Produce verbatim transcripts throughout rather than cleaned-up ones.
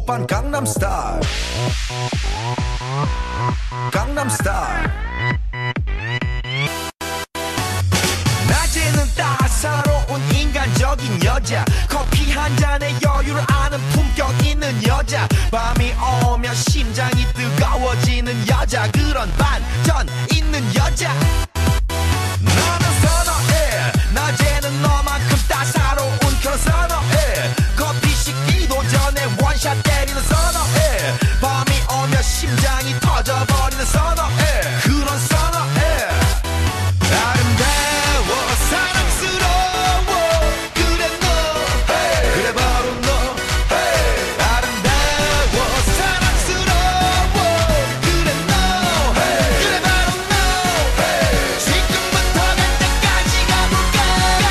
오빤 강남스타일 강남스타일 낮에는 따사로운 인간적인 여자 커피 한 잔에 여유를 아는 품격 있는 여자 밤이 오면 심장이 뜨거워지는 여자 그런 반전 있는 여자 나는 선어해 낮에는 너만큼 따사로운 그런 선어해 커피 식기도 전에 원샷 때리는 선어해 밤이 오면 심장이 터져버리는 선어해 그런 선어해 아름다워 사랑스러워 그래 너 hey. 그래 바로 너 hey. 아름다워 사랑스러워 그래 너 hey. 그래 바로 너 hey. 지금부터 갈 때까지 가볼까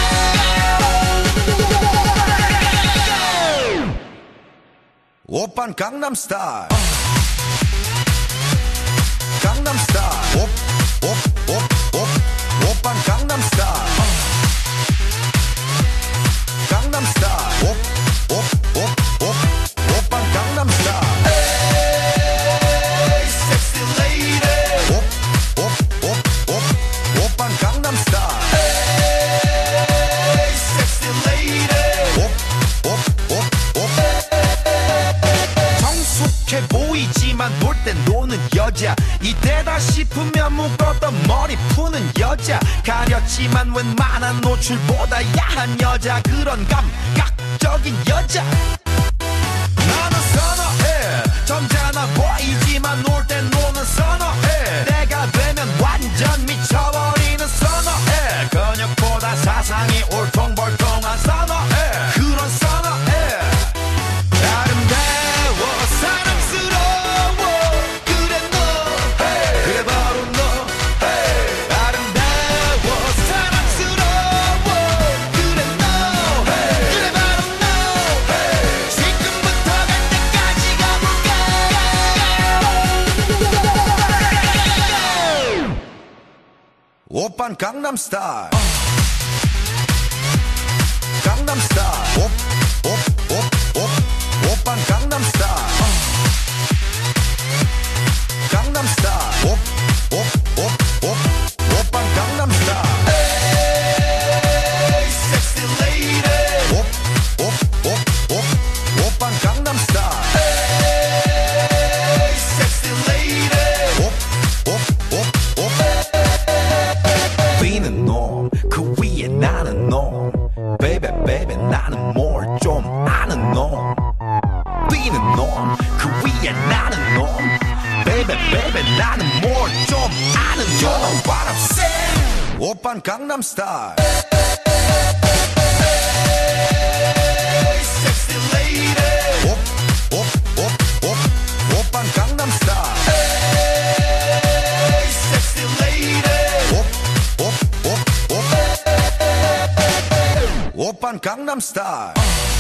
오빤 강남스타일 강남스타일 옵옵옵옵 오빤 강남스타일 강남스타일 옵옵옵옵 오빤 강남스타일 에이 섹시 레이디 옵옵옵옵 오빤 강남스타일 에이 섹시 레이디 옵옵옵옵 성숙해 보이지만 놀 땐 노는 여자 이때다 싶으면 묶었던 머리 푸는 여자 가렸지만 웬만한 노출보다 야한 여자 그런 감각적인 여자 나는 선어해 점잖아 보이지만 놀 땐 노는 선어해 내가 되면 완전 미쳐버리는 선어해 근육보다 사상이 울퉁불퉁한 선어해 그런 선어해 아름다워 사랑스러워 그래 너 hey. 그래 바로 너 hey. 아름다워 사랑스러워 그래 너 hey. 그래 바로 너 hey. 지금부터 갈 때까지 가볼까 오빤 강남스타일 강남스타일 옵옵옵옵 오빤 강남스타일 강남스타일 옵옵옵옵 오빤 강남스타일 에이 섹시 레이디 옵옵옵옵 오빤 강남스타일 에이 섹시 레이디 옵옵옵옵 비는 놈 그 위에 나는 놈 베이베 베이베 나는 뭘 좀 아는 놈 비는 놈 그 위에 나는 놈 베이베 베이베 나는 뭘 좀 아는 놈 You know what I'm saying 오빤 강남스타일 에이 섹시 레이디 옵옵옵옵 오빤 강남스타일 에이 섹시 레이디 옵옵옵옵 오빤 강남스타일